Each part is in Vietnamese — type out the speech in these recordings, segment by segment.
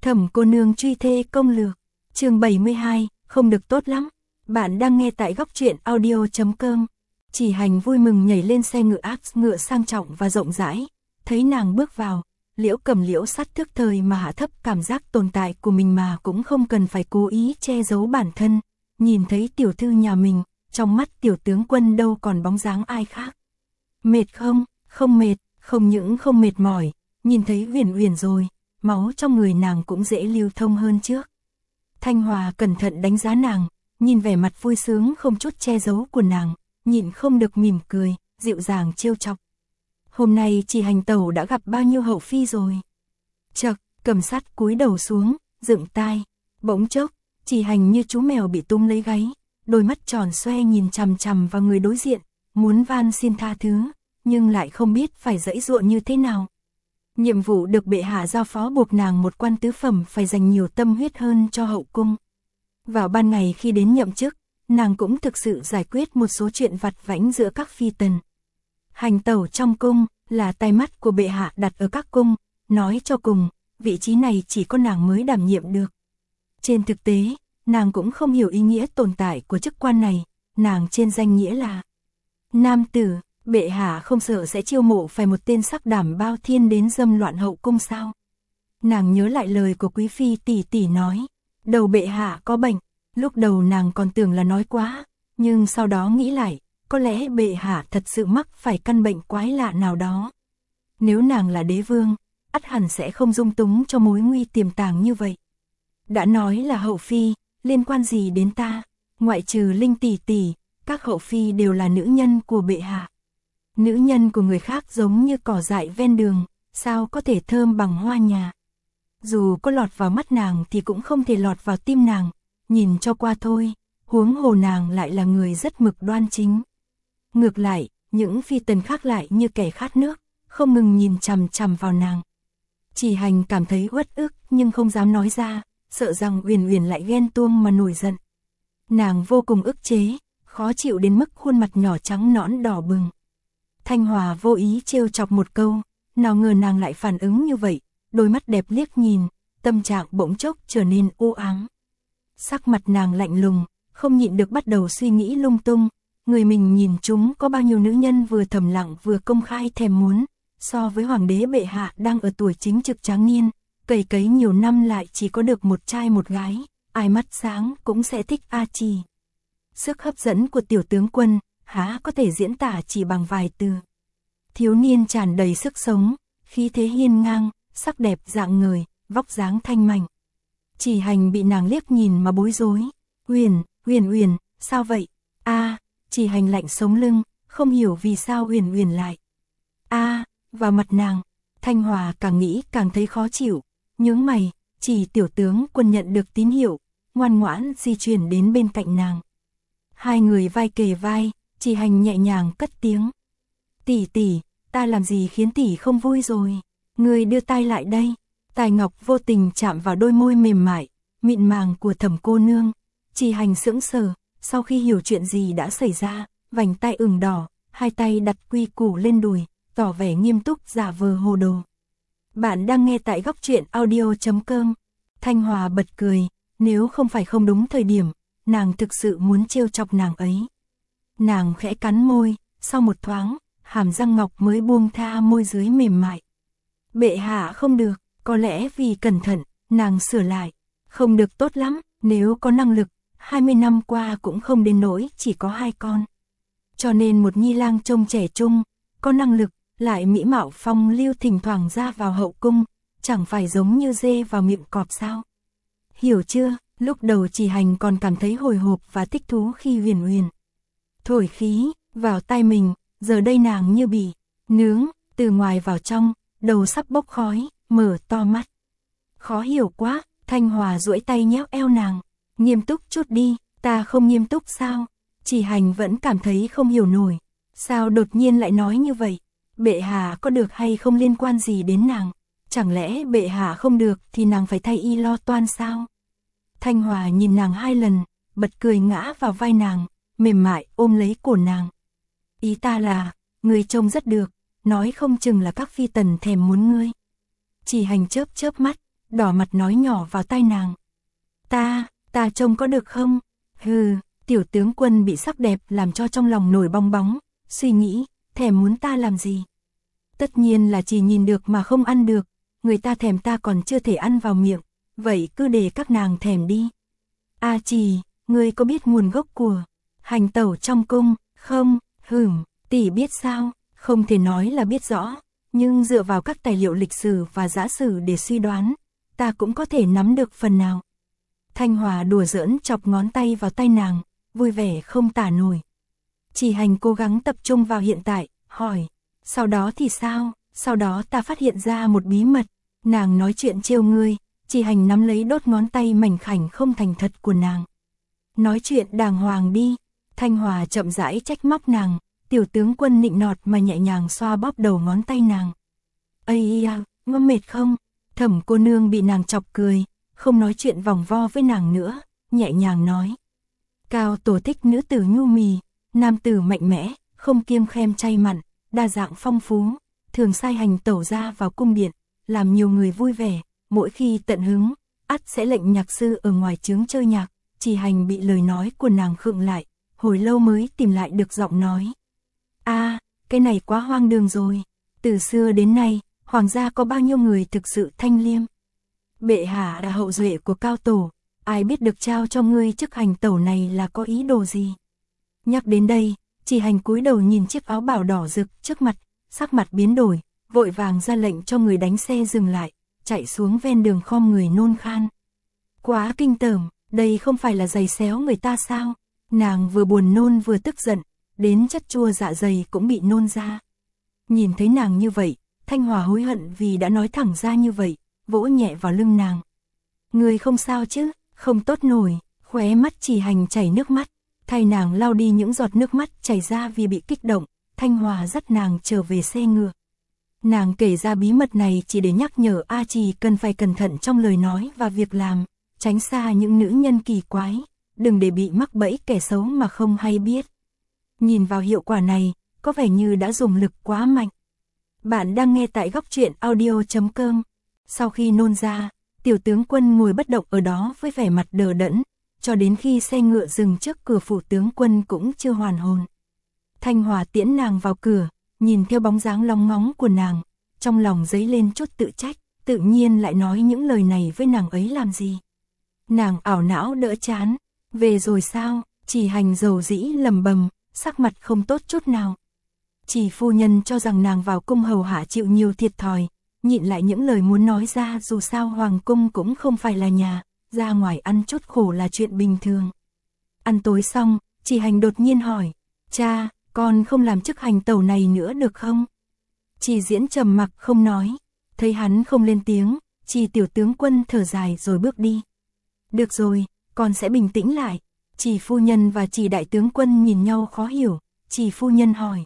Thẩm cô nương truy thê công lược, chương 72, không được tốt lắm. Bạn đang nghe tại góc truyện audio.com. Chỉ Hành vui mừng nhảy lên xe ngựa áp ngựa sang trọng và rộng rãi, thấy nàng bước vào, Liễu Cầm Liễu Sắt thức thời mà hạ thấp cảm giác tồn tại của mình mà cũng không cần phải cố ý che giấu bản thân, nhìn thấy tiểu thư nhà mình, trong mắt tiểu tướng quân đâu còn bóng dáng ai khác. Mệt không? Không mệt, không những không mệt mỏi, nhìn thấy Uyển Uyển rồi, máu trong người nàng cũng dễ lưu thông hơn trước. Thanh Hòa cẩn thận đánh giá nàng, nhìn vẻ mặt vui sướng không chút che giấu của nàng, nhịn không được mỉm cười, dịu dàng trêu chọc. Hôm nay Chỉ Hành tẩu đã gặp bao nhiêu hậu phi rồi? Chậc, Cầm Sắt cúi đầu xuống, dựng tai, bỗng chốc, Chỉ Hành như chú mèo bị túm lấy gáy, đôi mắt tròn xoe nhìn chằm chằm vào người đối diện, muốn van xin tha thứ, nhưng lại không biết phải giãy giụa như thế nào. Nhiệm vụ được bệ hạ giao phó buộc nàng một quan tứ phẩm phải dành nhiều tâm huyết hơn cho hậu cung. Vào ban ngày khi đến nhậm chức, nàng cũng thực sự giải quyết một số chuyện vặt vãnh giữa các phi tần. Hành tẩu trong cung là tai mắt của bệ hạ đặt ở các cung, nói cho cùng, vị trí này chỉ có nàng mới đảm nhiệm được. Trên thực tế, nàng cũng không hiểu ý nghĩa tồn tại của chức quan này, nàng trên danh nghĩa là nam tử. Bệ hạ không sợ sẽ chiêu mộ phải một tên sắc đảm bao thiên đến dâm loạn hậu cung sao? Nàng nhớ lại lời của quý phi tỷ tỷ nói, đầu bệ hạ có bệnh, lúc đầu nàng còn tưởng là nói quá, nhưng sau đó nghĩ lại, có lẽ bệ hạ thật sự mắc phải căn bệnh quái lạ nào đó. Nếu nàng là đế vương, ắt hẳn sẽ không dung túng cho mối nguy tiềm tàng như vậy. Đã nói là hậu phi, liên quan gì đến ta, ngoại trừ Linh tỷ tỷ, các hậu phi đều là nữ nhân của bệ hạ. Nữ nhân của người khác giống như cỏ dại ven đường, sao có thể thơm bằng hoa nhà. Dù có lọt vào mắt nàng thì cũng không thể lọt vào tim nàng, nhìn cho qua thôi, huống hồ nàng lại là người rất mực đoan chính. Ngược lại, những phi tần khác lại như kẻ khát nước, không ngừng nhìn chằm chằm vào nàng. Chỉ Hành cảm thấy uất ức nhưng không dám nói ra, sợ rằng Uyển Uyển lại ghen tuông mà nổi giận. Nàng vô cùng ức chế, khó chịu đến mức khuôn mặt nhỏ trắng nõn đỏ bừng. Thanh Hòa vô ý trêu chọc một câu, nào ngờ nàng lại phản ứng như vậy, đôi mắt đẹp liếc nhìn, tâm trạng bỗng chốc trở nên u ám. Sắc mặt nàng lạnh lùng, không nhịn được bắt đầu suy nghĩ lung tung, người mình nhìn chúng có bao nhiêu nữ nhân vừa thầm lặng vừa công khai thèm muốn, so với hoàng đế bệ hạ đang ở tuổi chính trực tráng niên, cày cấy nhiều năm lại chỉ có được một trai một gái, ai mắt sáng cũng sẽ thích A Trì. Sức hấp dẫn của tiểu tướng quân há có thể diễn tả chỉ bằng vài từ. Thiếu niên tràn đầy sức sống, khí thế hiên ngang, sắc đẹp dạng người, vóc dáng thanh mảnh. Chỉ Hành bị nàng liếc nhìn mà bối rối. Uyển, sao vậy? Chỉ Hành lạnh sống lưng, không hiểu vì sao Uyển lại. Vào mặt nàng, Thanh Hòa càng nghĩ càng thấy khó chịu, nhướng mày, chỉ tiểu tướng quân nhận được tín hiệu, ngoan ngoãn di chuyển đến bên cạnh nàng. Hai người vai kề vai, Chỉ Hành nhẹ nhàng cất tiếng. Tỷ, ta làm gì khiến tỷ không vui rồi? Người đưa tay lại đây. Tài ngọc vô tình chạm vào đôi môi mềm mại, mịn màng của Thẩm cô nương. Chỉ Hành sững sờ, sau khi hiểu chuyện gì đã xảy ra, vành tay ửng đỏ, hai tay đặt quy củ lên đùi, tỏ vẻ nghiêm túc giả vờ hồ đồ. Bạn đang nghe tại góc truyện audio.com. Thanh Hòa bật cười, nếu không phải không đúng thời điểm, nàng thực sự muốn trêu chọc nàng ấy. Nàng khẽ cắn môi, sau một thoáng, hàm răng ngọc mới buông tha môi dưới mềm mại. Bệ hạ không được, có lẽ vì cẩn thận, nàng sửa lại. Không được tốt lắm, nếu có năng lực, 20 năm qua cũng không đến nỗi chỉ có 2 con. Cho nên một nhi lang trông trẻ trung, có năng lực, lại mỹ mạo phong lưu thỉnh thoảng ra vào hậu cung, chẳng phải giống như dê vào miệng cọp sao. Hiểu chưa? Lúc đầu Chỉ Hành còn cảm thấy hồi hộp và thích thú khi Uyển thổi khí vào tai mình, giờ đây nàng như bị nướng, từ ngoài vào trong, đầu sắp bốc khói, mở to mắt. Khó hiểu quá, Thanh Hòa duỗi tay nhéo eo nàng, nghiêm túc chút đi, ta không nghiêm túc sao? Chỉ Hành vẫn cảm thấy không hiểu nổi, sao đột nhiên lại nói như vậy? Bệ hạ có được hay không liên quan gì đến nàng? Chẳng lẽ bệ hạ không được thì nàng phải thay y lo toan sao? Thanh Hòa nhìn nàng 2 lần, bật cười ngã vào vai nàng, mềm mại ôm lấy cổ nàng. Ý ta là, ngươi trông rất được, nói không chừng là các phi tần thèm muốn ngươi. Chỉ Hành chớp chớp mắt, đỏ mặt nói nhỏ vào tai nàng. Ta trông có được không? Hừ, tiểu tướng quân bị sắc đẹp làm cho trong lòng nổi bong bóng, suy nghĩ, thèm muốn ta làm gì? Tất nhiên là chỉ nhìn được mà không ăn được, người ta thèm ta còn chưa thể ăn vào miệng, vậy cứ để các nàng thèm đi. A Trì, ngươi có biết nguồn gốc của hành tẩu trong cung, không? Tỷ biết sao? Không thể nói là biết rõ, nhưng dựa vào các tài liệu lịch sử và giả sử để suy đoán, ta cũng có thể nắm được phần nào. Thanh Hòa đùa giỡn chọc ngón tay vào tay nàng, vui vẻ không tả nổi. Chỉ Hành cố gắng tập trung vào hiện tại, hỏi, sau đó thì sao? Sau đó ta phát hiện ra một bí mật, nàng nói chuyện trêu ngươi, Chỉ Hành nắm lấy đốt ngón tay mảnh khảnh không thành thật của nàng. Nói chuyện đàng hoàng đi, Thanh Hòa chậm rãi trách móc nàng, tiểu tướng quân nịnh nọt mà nhẹ nhàng xoa bóp đầu ngón tay nàng. Ây à, ngâm mệt không? Thẩm cô nương bị nàng chọc cười, không nói chuyện vòng vo với nàng nữa, nhẹ nhàng nói. Cao tổ thích nữ tử nhu mì, nam tử mạnh mẽ, không kiêng khem chay mặn, đa dạng phong phú, thường sai hành tẩu ra vào cung điện, làm nhiều người vui vẻ, mỗi khi tận hứng, ắt sẽ lệnh nhạc sư ở ngoài trướng chơi nhạc. Chỉ Hành bị lời nói của nàng khựng lại, hồi lâu mới tìm lại được giọng nói. Cái này quá hoang đường rồi, từ xưa đến nay, hoàng gia có bao nhiêu người thực sự thanh liêm. Bệ hạ là hậu duệ của cao tổ, ai biết được trao cho ngươi chức hành tẩu này là có ý đồ gì. Nhắc đến đây, Chỉ Hành cúi đầu nhìn chiếc áo bào đỏ rực trước mặt, sắc mặt biến đổi, vội vàng ra lệnh cho người đánh xe dừng lại, chạy xuống ven đường khom người nôn khan. Quá kinh tởm, đây không phải là giày xéo người ta sao? Nàng vừa buồn nôn vừa tức giận, đến chất chua dạ dày cũng bị nôn ra. Nhìn thấy nàng như vậy, Thanh Hòa hối hận vì đã nói thẳng ra như vậy, vỗ nhẹ vào lưng nàng. Người không sao chứ? Không tốt nổi, khóe mắt Chỉ Hành chảy nước mắt, thay nàng lau đi những giọt nước mắt chảy ra vì bị kích động. Thanh Hòa dắt nàng trở về xe ngựa. Nàng kể ra bí mật này chỉ để nhắc nhở A Trì cần phải cẩn thận trong lời nói và việc làm, tránh xa những nữ nhân kỳ quái, đừng để bị mắc bẫy kẻ xấu mà không hay biết. Nhìn vào hiệu quả này, có vẻ như đã dùng lực quá mạnh. Bạn đang nghe tại góc truyện audio.com. Sau khi nôn ra, tiểu tướng quân ngồi bất động ở đó với vẻ mặt đờ đẫn, cho đến khi xe ngựa dừng trước cửa phủ tướng quân cũng chưa hoàn hồn. Thanh Hòa tiễn nàng vào cửa, nhìn theo bóng dáng long ngóng của nàng, trong lòng dấy lên chút tự trách, tự nhiên lại nói những lời này với nàng ấy làm gì. Nàng ảo não đỡ chán, về rồi sao? Chỉ Hành dầu dĩ lầm bầm, sắc mặt không tốt chút nào. Chỉ phu nhân cho rằng nàng vào cung hầu hạ chịu nhiều thiệt thòi, nhịn lại những lời muốn nói ra, dù sao hoàng cung cũng không phải là nhà, ra ngoài ăn chút khổ là chuyện bình thường. Ăn tối xong, Chỉ Hành đột nhiên hỏi, cha, con không làm chức hành tẩu này nữa được không? Chỉ Diễn trầm mặc không nói, thấy hắn không lên tiếng, Chỉ tiểu tướng quân thở dài rồi bước đi. Được rồi, con sẽ bình tĩnh lại. Chỉ phu nhân và Chỉ đại tướng quân nhìn nhau khó hiểu, Chỉ phu nhân hỏi.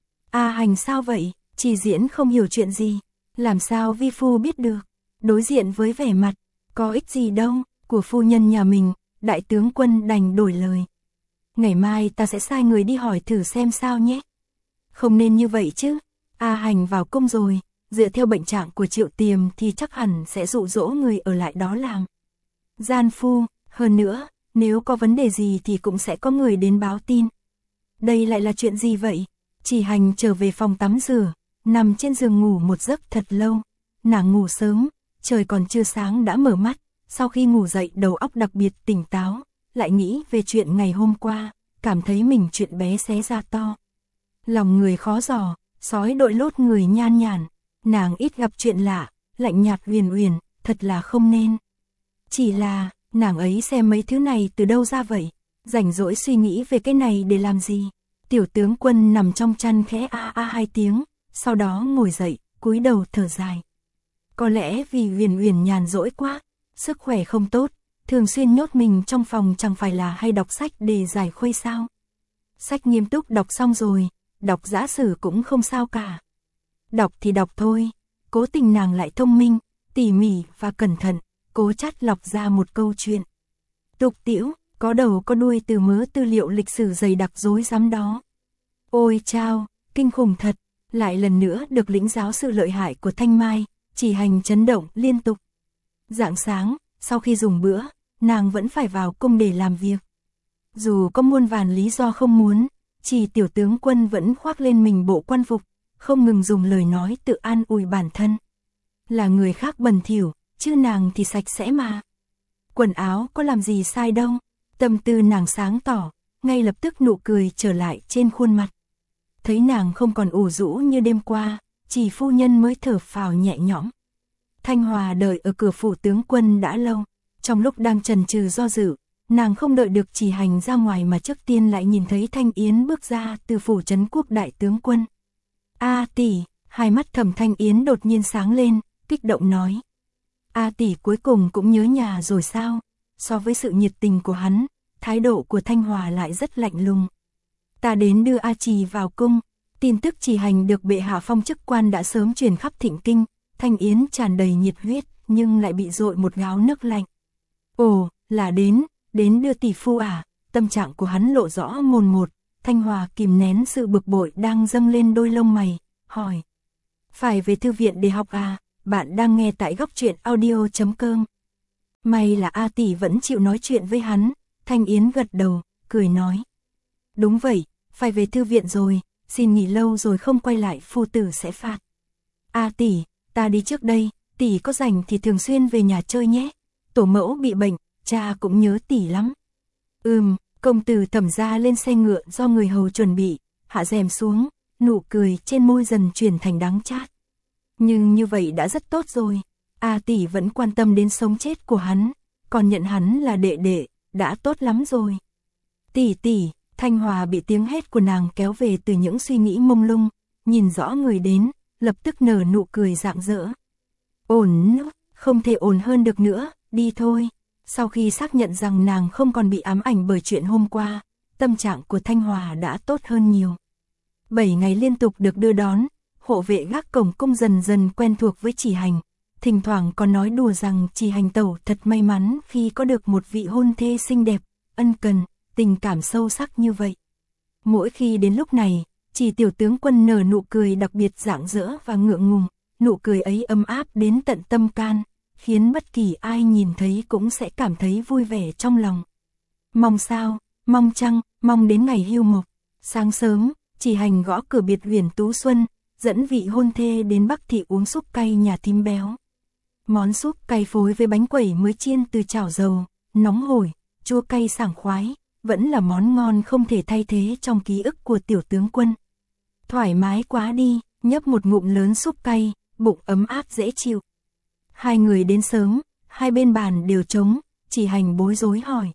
Hành sao vậy? Chỉ Diễn không hiểu chuyện gì, làm sao vi phu biết được? Đối diện với vẻ mặt, có ích gì đâu, của phu nhân nhà mình, đại tướng quân đành đổi lời. Ngày mai ta sẽ sai người đi hỏi thử xem sao nhé. Không nên như vậy chứ, Hành vào cung rồi, dựa theo bệnh trạng của Triệu Tiềm thì chắc hẳn sẽ dụ dỗ người ở lại đó làm gian phu, hơn nữa, nếu có vấn đề gì thì cũng sẽ có người đến báo tin. Đây lại là chuyện gì vậy? Chỉ Hành trở về phòng tắm rửa, nằm trên giường ngủ một giấc thật lâu. Nàng ngủ sớm, trời còn chưa sáng đã mở mắt, sau khi ngủ dậy đầu óc đặc biệt tỉnh táo, lại nghĩ về chuyện ngày hôm qua, cảm thấy mình chuyện bé xé ra to. Lòng người khó dò, sói đội lốt người nhan nhản, nàng ít gặp chuyện lạ, lạnh nhạt huyền huyền, thật là không nên. Chỉ là, nàng ấy xem mấy thứ này từ đâu ra vậy, rảnh rỗi suy nghĩ về cái này để làm gì. Tiểu tướng quân nằm trong chăn khẽ hai tiếng, sau đó ngồi dậy, cúi đầu thở dài. Có lẽ vì huyền huyền nhàn rỗi quá, sức khỏe không tốt, thường xuyên nhốt mình trong phòng chẳng phải là hay đọc sách để giải khuây sao. Sách nghiêm túc đọc xong rồi, đọc giả sử cũng không sao cả. Đọc thì đọc thôi, cố tình nàng lại thông minh, tỉ mỉ và cẩn thận, cố chắt lọc ra một câu chuyện. Tục tĩu, có đầu có đuôi từ mớ tư liệu lịch sử dày đặc rối rắm đó. Ôi chao, kinh khủng thật, lại lần nữa được lĩnh giáo sự lợi hại của Thanh Mai, Chỉ Hành chấn động liên tục. Rạng sáng, sau khi dùng bữa, nàng vẫn phải vào cung để làm việc. Dù có muôn vàn lý do không muốn, Chỉ tiểu tướng quân vẫn khoác lên mình bộ quan phục, không ngừng dùng lời nói tự an ủi bản thân. Là người khác bẩn thỉu, chứ nàng thì sạch sẽ mà. Quần áo có làm gì sai đâu. Tâm tư nàng sáng tỏ, ngay lập tức nụ cười trở lại trên khuôn mặt. Thấy nàng không còn ủ rũ như đêm qua, Chỉ phu nhân mới thở phào nhẹ nhõm. Thanh Hòa đợi ở cửa phủ tướng quân đã lâu, trong lúc đang chần chừ do dự, nàng không đợi được Chỉ Hành ra ngoài mà trước tiên lại nhìn thấy Thanh Yến bước ra từ phủ trấn quốc đại tướng quân. A tỷ, hai mắt Thẩm Thanh Yến đột nhiên sáng lên, kích động nói. A tỷ cuối cùng cũng nhớ nhà rồi sao? So với sự nhiệt tình của hắn, thái độ của Thanh Hòa lại rất lạnh lùng. Ta đến đưa A Trì vào cung, tin tức Chỉ Hành được bệ hạ phong chức quan đã sớm truyền khắp Thịnh Kinh. Thanh Yến tràn đầy nhiệt huyết, nhưng lại bị dội một gáo nước lạnh. Ồ, là đến đưa tỷ phu à? Tâm trạng của hắn lộ rõ mồn một. Thanh Hòa kìm nén sự bực bội đang dâng lên đôi lông mày, hỏi. Phải về thư viện để học à? Bạn đang nghe tại Góc Truyện Audio.com. May là A tỷ vẫn chịu nói chuyện với hắn. Thanh Yến gật đầu, cười nói. Đúng vậy, phải về thư viện rồi, xin nghỉ lâu rồi không quay lại phu tử sẽ phạt. A tỷ, ta đi trước đây, tỷ có rảnh thì thường xuyên về nhà chơi nhé. Tổ mẫu bị bệnh, cha cũng nhớ tỷ lắm. Công tử Thẩm gia lên xe ngựa do người hầu chuẩn bị, hạ rèm xuống, nụ cười trên môi dần chuyển thành đắng chát. Nhưng như vậy đã rất tốt rồi, A tỷ vẫn quan tâm đến sống chết của hắn, còn nhận hắn là đệ đệ, đã tốt lắm rồi. Tỷ, Thanh Hòa bị tiếng hét của nàng kéo về từ những suy nghĩ mông lung, nhìn rõ người đến, lập tức nở nụ cười rạng rỡ. Ổn, không thể ổn hơn được nữa, đi thôi. Sau khi xác nhận rằng nàng không còn bị ám ảnh bởi chuyện hôm qua, tâm trạng của Thanh Hòa đã tốt hơn nhiều. 7 ngày liên tục được đưa đón, hộ vệ gác cổng cung dần dần quen thuộc với Chỉ Hành, thỉnh thoảng còn nói đùa rằng Chỉ Hành tẩu thật may mắn khi có được một vị hôn thê xinh đẹp, ân cần, tình cảm sâu sắc như vậy. Mỗi khi đến lúc này, Chỉ tiểu tướng quân nở nụ cười đặc biệt rạng rỡ và ngượng ngùng, nụ cười ấy ấm áp đến tận tâm can, khiến bất kỳ ai nhìn thấy cũng sẽ cảm thấy vui vẻ trong lòng. Mong sao, mong chăng, mong đến ngày hưu mộc. Sáng sớm, Chỉ Hành gõ cửa biệt Huyền Tú Xuân, dẫn vị hôn thê đến Bắc thị uống súp cay nhà thím béo. Món súp cay phối với bánh quẩy mới chiên từ chảo dầu, nóng hổi, chua cay sảng khoái, vẫn là món ngon không thể thay thế trong ký ức của tiểu tướng quân. Thoải mái quá đi, nhấp một ngụm lớn súp cay, bụng ấm áp dễ chịu. Hai người đến sớm, hai bên bàn đều trống, Chỉ Hành bối rối hỏi.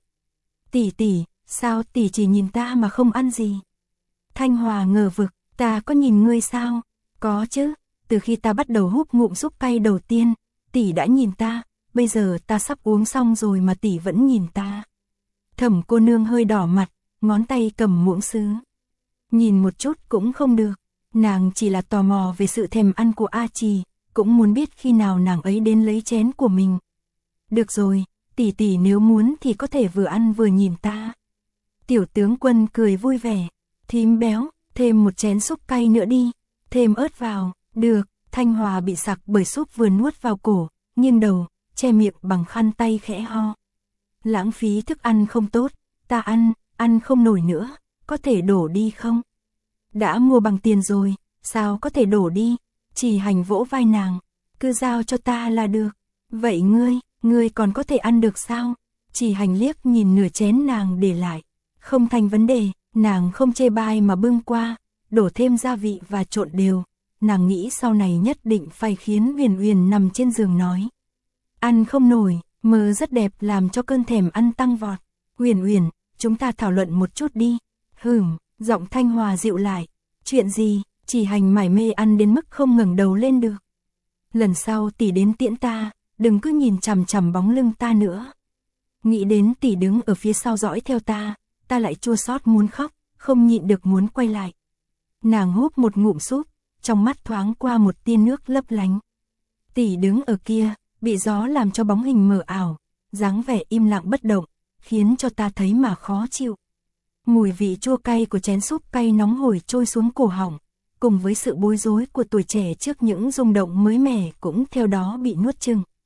Tỷ, sao tỷ chỉ nhìn ta mà không ăn gì? Thanh Hòa ngờ vực, ta có nhìn ngươi sao? Có chứ, từ khi ta bắt đầu húp ngụm súp cay đầu tiên, tỷ đã nhìn ta, bây giờ ta sắp uống xong rồi mà tỷ vẫn nhìn ta. Thẩm cô nương hơi đỏ mặt, ngón tay cầm muỗng sứ. Nhìn một chút cũng không được, nàng chỉ là tò mò về sự thèm ăn của A Trì, cũng muốn biết khi nào nàng ấy đến lấy chén của mình. Được rồi, tỷ nếu muốn thì có thể vừa ăn vừa nhìn ta. Tiểu tướng quân cười vui vẻ, thím béo, thêm một chén súp cay nữa đi, thêm ớt vào, được. Thanh Hòa bị sặc bởi súp vừa nuốt vào cổ, nghiêng đầu, che miệng bằng khăn tay khẽ ho. Lãng phí thức ăn không tốt, ta ăn không nổi nữa, có thể đổ đi không? Đã mua bằng tiền rồi, sao có thể đổ đi? Chỉ Hành vỗ vai nàng, cứ giao cho ta là được. Vậy ngươi còn có thể ăn được sao? Chỉ Hành liếc nhìn nửa chén nàng để lại, không thành vấn đề, nàng không chê bai mà bưng qua, đổ thêm gia vị và trộn đều. Nàng nghĩ sau này nhất định phải khiến Huyền nằm trên giường nói. Ăn không nổi, mơ rất đẹp làm cho cơn thèm ăn tăng vọt. Huyền, chúng ta thảo luận một chút đi. Giọng Thanh Hòa dịu lại. Chuyện gì? Chỉ Hành mải mê ăn đến mức không ngẩng đầu lên được. Lần sau tỷ đến tiễn ta, đừng cứ nhìn chằm chằm bóng lưng ta nữa. Nghĩ đến tỷ đứng ở phía sau dõi theo ta lại chua xót muốn khóc, không nhịn được muốn quay lại. Nàng húp một ngụm súp, trong mắt thoáng qua một tia nước lấp lánh. Tỷ đứng ở kia, bị gió làm cho bóng hình mờ ảo, dáng vẻ im lặng bất động, khiến cho ta thấy mà khó chịu. Mùi vị chua cay của chén súp cay nóng hổi trôi xuống cổ họng, cùng với sự bối rối của tuổi trẻ trước những rung động mới mẻ cũng theo đó bị nuốt chửng.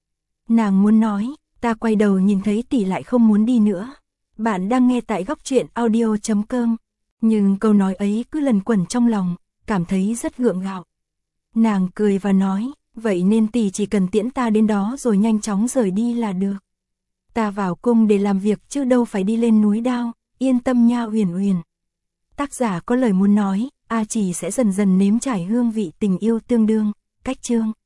Nàng muốn nói, ta quay đầu nhìn thấy tỷ lại không muốn đi nữa. Bạn đang nghe tại góc truyện audio.com. Nhưng câu nói ấy cứ lần quẩn trong lòng, cảm thấy rất gượng gạo. Nàng cười và nói, vậy nên tỷ chỉ cần tiễn ta đến đó rồi nhanh chóng rời đi là được. Ta vào cung để làm việc chứ đâu phải đi lên núi đao, yên tâm nha Uyển Uyển. Tác giả có lời muốn nói, A Chỉ sẽ dần dần nếm trải hương vị tình yêu tương đương, cách chương.